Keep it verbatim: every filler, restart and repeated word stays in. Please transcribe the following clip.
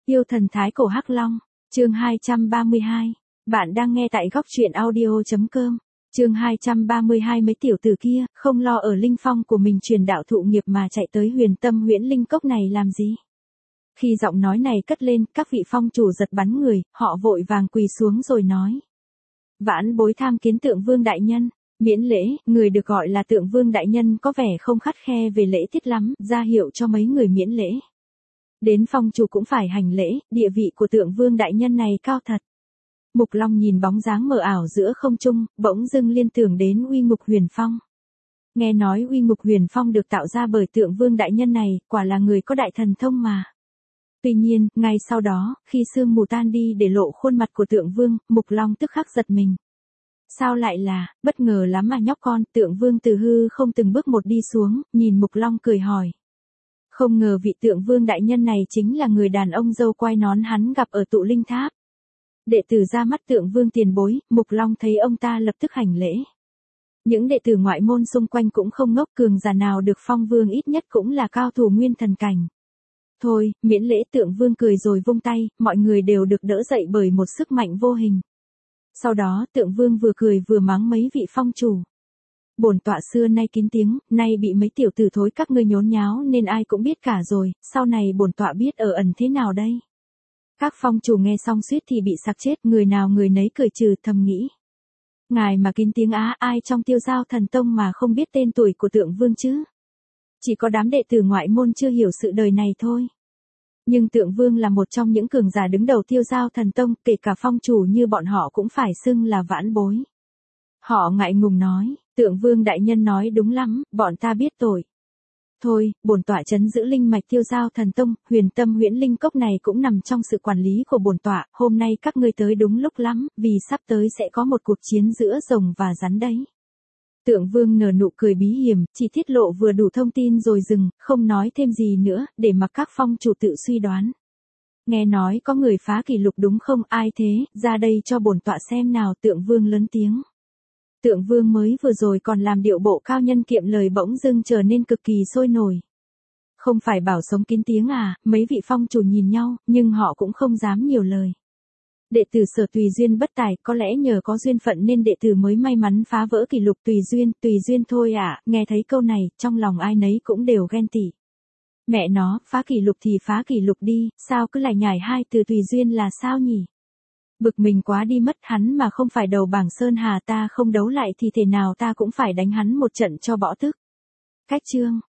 Yêu thần thái cổ Hắc Long, chương hai trăm ba mươi hai. Bạn đang nghe tại góc truyện audio.com. Chương hai trăm ba mươi hai. Mấy tiểu tử kia không lo ở linh phong của mình truyền đạo thụ nghiệp mà chạy tới Huyền Tâm Huyễn Linh Cốc này làm gì? Khi giọng nói này cất lên, các vị phong chủ giật bắn người, họ vội vàng quỳ xuống rồi nói: Vãn bối tham kiến Tượng Vương đại nhân. Miễn lễ. Người được gọi là Tượng Vương đại nhân có vẻ không khắt khe về lễ tiết lắm, ra hiệu cho mấy người miễn lễ. Đến phong chủ cũng phải hành lễ, địa vị của Tượng Vương đại nhân này cao thật. Mục Long nhìn bóng dáng mờ ảo giữa không trung, bỗng dưng liên tưởng đến uy ngục Huyền Phong. Nghe nói uy ngục Huyền Phong được tạo ra bởi Tượng Vương đại nhân này, quả là người có đại thần thông mà. Tuy nhiên, ngay sau đó, khi sương mù tan đi để lộ khuôn mặt của Tượng Vương, Mục Long tức khắc giật mình. Sao lại là, bất ngờ lắm mà nhóc con. Tượng Vương từ hư không từng bước một đi xuống, nhìn Mục Long cười hỏi. Không ngờ vị Tượng Vương đại nhân này chính là người đàn ông râu quai nón hắn gặp ở tụ linh tháp. Đệ tử ra mắt Tượng Vương tiền bối, Mục Long thấy ông ta lập tức hành lễ. Những đệ tử ngoại môn xung quanh cũng không ngốc, cường giả nào được phong vương ít nhất cũng là cao thủ nguyên thần cảnh. Thôi, miễn lễ. Tượng Vương cười rồi vung tay, mọi người đều được đỡ dậy bởi một sức mạnh vô hình. Sau đó, Tượng Vương vừa cười vừa mắng mấy vị phong chủ. Bổn tọa xưa nay kín tiếng, nay bị mấy tiểu tử thối các ngươi nhốn nháo nên ai cũng biết cả rồi, sau này bổn tọa biết ở ẩn thế nào đây. Các phong chủ nghe xong suýt thì bị sặc chết, người nào người nấy cười trừ, thầm nghĩ. Ngài mà kín tiếng á, ai trong Tiêu Giao Thần Tông mà không biết tên tuổi của Tượng Vương chứ? Chỉ có đám đệ tử ngoại môn chưa hiểu sự đời này thôi. Nhưng Tượng Vương là một trong những cường giả đứng đầu Tiêu Giao Thần Tông, kể cả phong chủ như bọn họ cũng phải xưng là vãn bối. Họ ngại ngùng nói, Tượng Vương đại nhân nói đúng lắm, bọn ta biết tội. Thôi, bổn tọa trấn giữ linh mạch Tiêu Giao Thần Tông, Huyền Tâm Huyễn Linh Cốc này cũng nằm trong sự quản lý của bổn tọa, hôm nay các ngươi tới đúng lúc lắm, vì sắp tới sẽ có một cuộc chiến giữa rồng và rắn đấy. Tượng Vương nở nụ cười bí hiểm, chỉ tiết lộ vừa đủ thông tin rồi dừng, không nói thêm gì nữa, để mặc các phong chủ tự suy đoán. Nghe nói có người phá kỷ lục đúng không? Ai thế? Ra đây cho bổn tọa xem nào. Tượng Vương lớn tiếng. Tượng Vương mới vừa rồi còn làm điệu bộ cao nhân kiệm lời bỗng dưng trở nên cực kỳ sôi nổi. Không phải bảo sống kín tiếng à? Mấy vị phong chủ nhìn nhau, nhưng họ cũng không dám nhiều lời. Đệ tử Sở tùy duyên bất tài, có lẽ nhờ có duyên phận nên đệ tử mới may mắn phá vỡ kỷ lục. Tùy duyên, tùy duyên thôi à? Nghe thấy câu này, trong lòng ai nấy cũng đều ghen tị. Mẹ nó, phá kỷ lục thì phá kỷ lục đi, sao cứ lại nhảy hai từ tùy duyên là sao nhỉ? Bực mình quá đi mất, hắn mà không phải đầu bảng Sơn Hà ta không đấu lại thì thể nào ta cũng phải đánh hắn một trận cho bỏ tức. Cách chương.